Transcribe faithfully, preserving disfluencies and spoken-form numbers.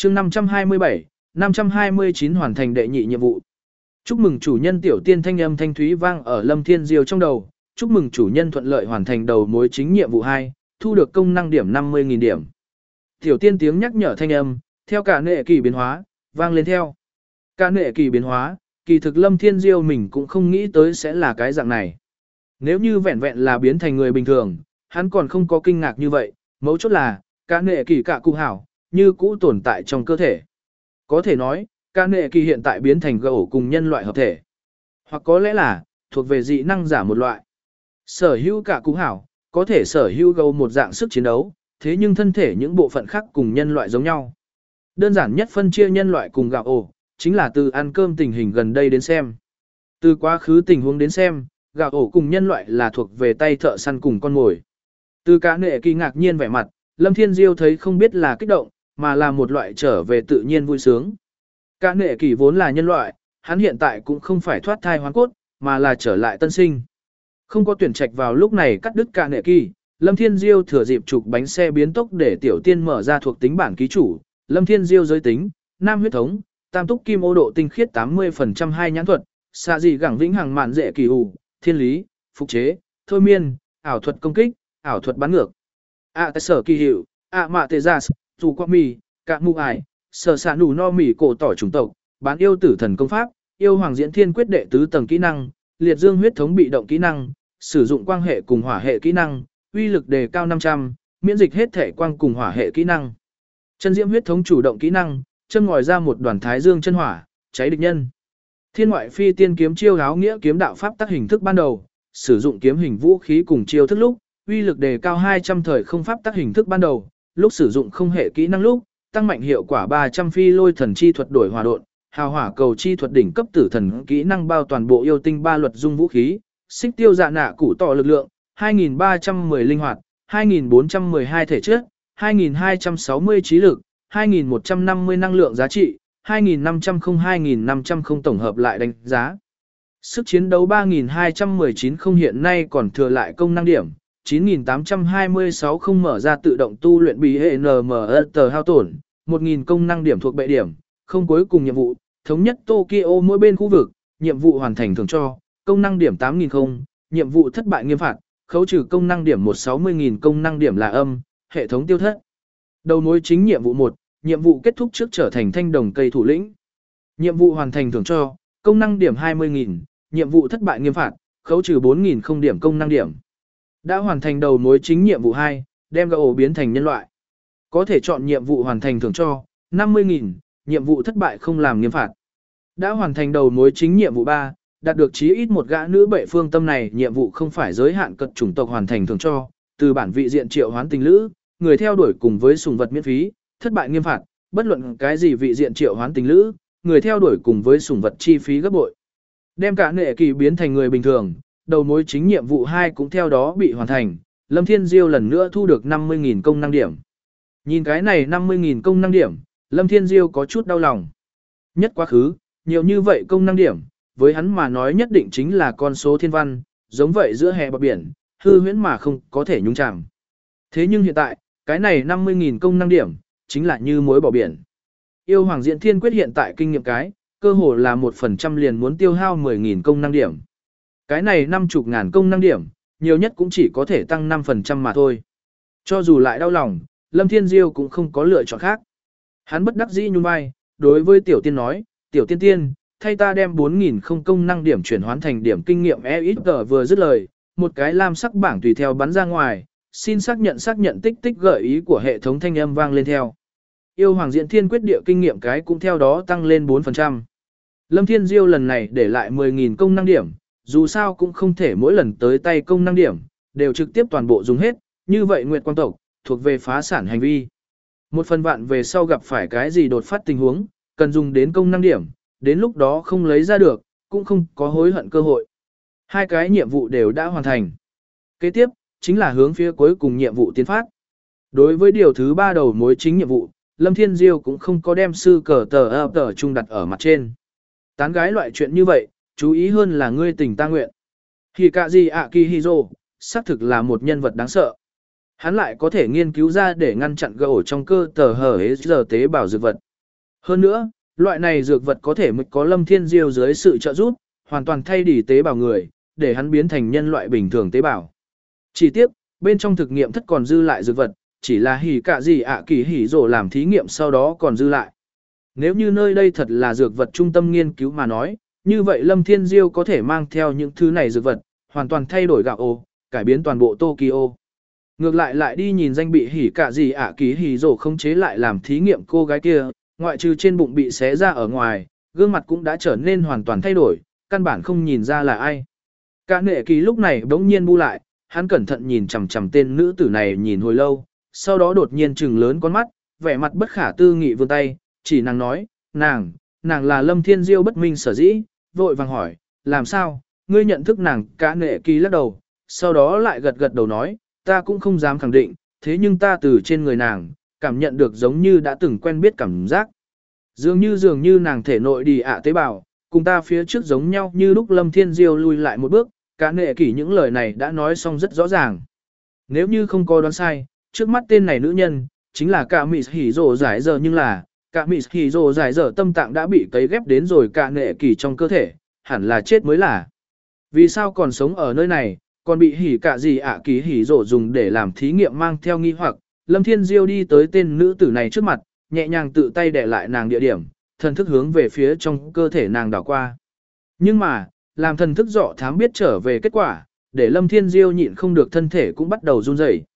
chương năm trăm hai mươi bảy, năm trăm hai mươi chín hoàn thành đệ nhị nhiệm vụ. Chúc mừng chủ nhân tiểu tiên thanh âm thanh thúy vang ở Lâm Thiên Diêu trong đầu, chúc mừng chủ nhân thuận lợi hoàn thành đầu mối chính nhiệm vụ hai, thu được công năng điểm năm mươi nghìn điểm. Tiểu tiên tiếng nhắc nhở thanh âm, theo cả nệ kỳ biến hóa, vang lên theo. Cả nệ kỳ biến hóa, kỳ thực Lâm Thiên Diêu mình cũng không nghĩ tới sẽ là cái dạng này. Nếu như vẹn vẹn là biến thành người bình thường, hắn còn không có kinh ngạc như vậy, mấu chốt là, cả nệ kỳ cả cụ hảo, như cũ tồn tại trong cơ thể. Có thể nói, cả nệ kỳ hiện tại biến thành gấu cùng nhân loại hợp thể. Hoặc có lẽ là, thuộc về dị năng giả một loại. Sở hữu cả cụ hảo, có thể sở hữu gấu một dạng sức chiến đấu, thế nhưng thân thể những bộ phận khác cùng nhân loại giống nhau. Đơn giản nhất phân chia nhân loại cùng gạo ổ, chính là từ ăn cơm tình hình gần đây đến xem. Từ quá khứ tình huống đến xem, gạo ổ cùng nhân loại là thuộc về tay thợ săn cùng con mồi. Từ cả nệ kỳ ngạc nhiên vẻ mặt, Lâm Thiên Diêu thấy không biết là kích động, mà là một loại trở về tự nhiên vui sướng. Cả nệ kỳ vốn là nhân loại, hắn hiện tại cũng không phải thoát thai hoán cốt, mà là trở lại tân sinh. Không có tuyển trạch vào lúc này cắt đứt cả nệ kỳ, Lâm Thiên Diêu thừa dịp trục bánh xe biến tốc để tiểu tiên mở ra thuộc tính bản ký chủ, Lâm Thiên Diêu giới tính, nam huyết thống, tam túc kim ô độ tinh khiết tám mươi phần trăm hai nhãn thuật, xạ dị gẳng vĩnh hằng mạn dễ kỳ hù, thiên lý, phục chế, thôi miên, ảo thuật công kích, ảo thuật bắn ngược. ạ à, sở kỳ hiệu, ạ mạ tê gia, dù qua mì, cạ mù ải, sở xạ nù no mì cổ tỏi chủng tộc, bán yêu tử thần công pháp, yêu hoàng diễn thiên quyết đệ tứ tầng kỹ năng, liệt dương huyết thống bị động kỹ năng, sử dụng quang hệ cùng hỏa hệ kỹ năng, uy lực đề cao năm trăm, miễn dịch hết thể quang cùng hỏa hệ kỹ năng. Chân diễm huyết thống chủ động kỹ năng, chân ngòi ra một đoàn thái dương chân hỏa, cháy địch nhân. Thiên ngoại phi tiên kiếm chiêu áo nghĩa kiếm đạo pháp tác hình thức ban đầu, sử dụng kiếm hình vũ khí cùng chiêu thức lúc, uy lực đề cao hai trăm thời không pháp tác hình thức ban đầu, lúc sử dụng không hệ kỹ năng lúc, tăng mạnh hiệu quả ba trăm phi lôi thần chi thuật đổi hòa độn, hào hỏa cầu chi thuật đỉnh cấp tử thần kỹ năng bao toàn bộ yêu tinh ba luật dung vũ khí, xích tiêu dạ nạ củ tỏ lực lượng, hai nghìn ba trăm mười linh hoạt, hai nghìn bốn trăm mười hai thể chất, hai nghìn hai trăm sáu mươi trí lực, hai nghìn một trăm năm mươi năng lượng giá trị, hai nghìn năm trăm không hai nghìn năm trăm không tổng hợp lại đánh giá. Sức chiến đấu ba nghìn hai trăm mười chín không hiện nay còn thừa lại công năng điểm, chín nghìn tám trăm hai mươi sáu không mở ra tự động tu luyện bí hệ en em tờ hao tổn, một nghìn công năng điểm thuộc bệ điểm, không cuối cùng nhiệm vụ, thống nhất Tokyo mỗi bên khu vực, nhiệm vụ hoàn thành thưởng cho, công năng điểm tám nghìn không, nhiệm vụ thất bại nghiêm phạt, khấu trừ công năng điểm một trăm sáu mươi nghìn công năng điểm là âm, hệ thống tiêu thất. Đầu mối chính nhiệm vụ một, nhiệm vụ kết thúc trước trở thành thanh đồng cây thủ lĩnh. Nhiệm vụ hoàn thành thưởng cho, công năng điểm hai mươi nghìn, nhiệm vụ thất bại nghiêm phạt, khấu trừ bốn nghìn không điểm công năng điểm. Đã hoàn thành đầu mối chính nhiệm vụ hai, đem gạo biến thành nhân loại. Có thể chọn nhiệm vụ hoàn thành thưởng cho, năm mươi nghìn, nhiệm vụ thất bại không làm nghiêm phạt. Đã hoàn thành đầu mối chính nhiệm vụ ba, đạt được chí ít một gã nữ bệ phương tâm này, nhiệm vụ không phải giới hạn cật chủng tộc hoàn thành thưởng cho, từ bản vị diện triệu hoán tình lữ, người theo đuổi cùng với sùng vật miễn phí, thất bại nghiêm phạt, bất luận cái gì vị diện triệu hoán tình lữ, người theo đuổi cùng với sùng vật chi phí gấp bội. Đem cả nệ kỳ biến thành người bình thường, đầu mối chính nhiệm vụ hai cũng theo đó bị hoàn thành, Lâm Thiên Diêu lần nữa thu được năm mươi nghìn công năng điểm. Nhìn cái này năm mươi nghìn công năng điểm, Lâm Thiên Diêu có chút đau lòng. Nhất quá khứ, nhiều như vậy công năng điểm, với hắn mà nói nhất định chính là con số thiên văn, giống vậy giữa hè bờ biển, hư huyễn mà không có thể nhúng chạm. Thế nhưng hiện tại, cái này năm mươi nghìn công năng điểm, chính là như muối bỏ biển. Yêu Hoàng Diễn Thiên Quyết hiện tại kinh nghiệm cái, cơ hồ là một phần trăm liền muốn tiêu hao mười nghìn công năng điểm. Cái này năm mươi ngàn công năng điểm, nhiều nhất cũng chỉ có thể tăng năm phần trăm mà thôi. Cho dù lại đau lòng, Lâm Thiên Diêu cũng không có lựa chọn khác. Hắn bất đắc dĩ nhún vai, đối với Tiểu Tiên nói, Tiểu Tiên Tiên, thay ta đem bốn nghìn không công năng điểm chuyển hoán thành điểm kinh nghiệm e ít giê vừa dứt lời, một cái lam sắc bảng tùy theo bắn ra ngoài, xin xác nhận xác nhận tích tích gợi ý của hệ thống thanh âm vang lên theo. Yêu Hoàng Diễn Thiên Quyết địa kinh nghiệm cái cũng theo đó tăng lên bốn phần trăm. Lâm Thiên Diêu lần này để lại mười nghìn công năng điểm, dù sao cũng không thể mỗi lần tới tay công năng điểm, đều trực tiếp toàn bộ dùng hết, như vậy Nguyệt Quang tộc, thuộc về phá sản hành vi. Một phần vạn về sau gặp phải cái gì đột phát tình huống, cần dùng đến công năng điểm, đến lúc đó không lấy ra được, cũng không có hối hận cơ hội. Hai cái nhiệm vụ đều đã hoàn thành. Kế tiếp, chính là hướng phía cuối cùng nhiệm vụ tiến phát. Đối với điều thứ ba đầu mối chính nhiệm vụ, Lâm Thiên Diêu cũng không có đem sư cờ tờ ập tờ trung đặt ở mặt trên. Tán gái loại chuyện như vậy, chú ý hơn là ngươi tình ta nguyện. Hikazi Akihiro, xác thực là một nhân vật đáng sợ. Hắn lại có thể nghiên cứu ra để ngăn chặn gỗ trong cơ tờ hở hế giờ tế bào dược vật. Hơn nữa, loại này dược vật có thể mới có Lâm Thiên Diêu dưới sự trợ giúp, hoàn toàn thay đổi tế bào người, để hắn biến thành nhân loại bình thường tế bào. Chỉ tiếc, bên trong thực nghiệm thất còn dư lại dược vật, chỉ là hỉ cả gì ạ kỳ hỉ rổ làm thí nghiệm sau đó còn dư lại. Nếu như nơi đây thật là dược vật trung tâm nghiên cứu mà nói, như vậy Lâm Thiên Diêu có thể mang theo những thứ này dược vật, hoàn toàn thay đổi gạo ô, cải biến toàn bộ Tokyo. Ngược lại lại đi nhìn danh bị hỉ cả gì ạ kỳ hỉ rổ không chế lại làm thí nghiệm cô gái kia, ngoại trừ trên bụng bị xé ra ở ngoài, gương mặt cũng đã trở nên hoàn toàn thay đổi, căn bản không nhìn ra là ai. Cả nệ kỳ lúc này bỗng nhiên bu lại, hắn cẩn thận nhìn chằm chằm tên nữ tử này nhìn hồi lâu, sau đó đột nhiên trừng lớn con mắt, vẻ mặt bất khả tư nghị vươn tay, chỉ nàng nói, nàng, nàng là Lâm Thiên Diêu bất minh sở dĩ, vội vàng hỏi, làm sao, ngươi nhận thức nàng? Cả nệ kỳ lắc đầu, sau đó lại gật gật đầu nói, ta cũng không dám khẳng định, thế nhưng ta từ trên người nàng, cảm nhận được giống như đã từng quen biết cảm giác. Dường như dường như nàng thể nội đi ạ tế bào, cùng ta phía trước giống nhau như lúc Lâm Thiên Diêu lui lại một bước, cả nệ kỷ những lời này đã nói xong rất rõ ràng. Nếu như không có đoán sai, trước mắt tên này nữ nhân, chính là cả Mị Hỉ Rồ giải giờ nhưng là, cả Mị Hỉ Rồ giải giờ tâm tạng đã bị cấy ghép đến rồi cả nệ kỷ trong cơ thể, hẳn là chết mới là. Vì sao còn sống ở nơi này, còn bị hỉ cả gì ạ kỳ hỉ rồ dùng để làm thí nghiệm mang theo nghi hoặc, Lâm Thiên Diêu đi tới tên nữ tử này trước mặt, nhẹ nhàng tự tay để lại nàng địa điểm, thần thức hướng về phía trong cơ thể nàng đảo qua. Nhưng mà, làm thần thức dọ thám biết trở về kết quả, để Lâm Thiên Diêu nhịn không được thân thể cũng bắt đầu run rẩy.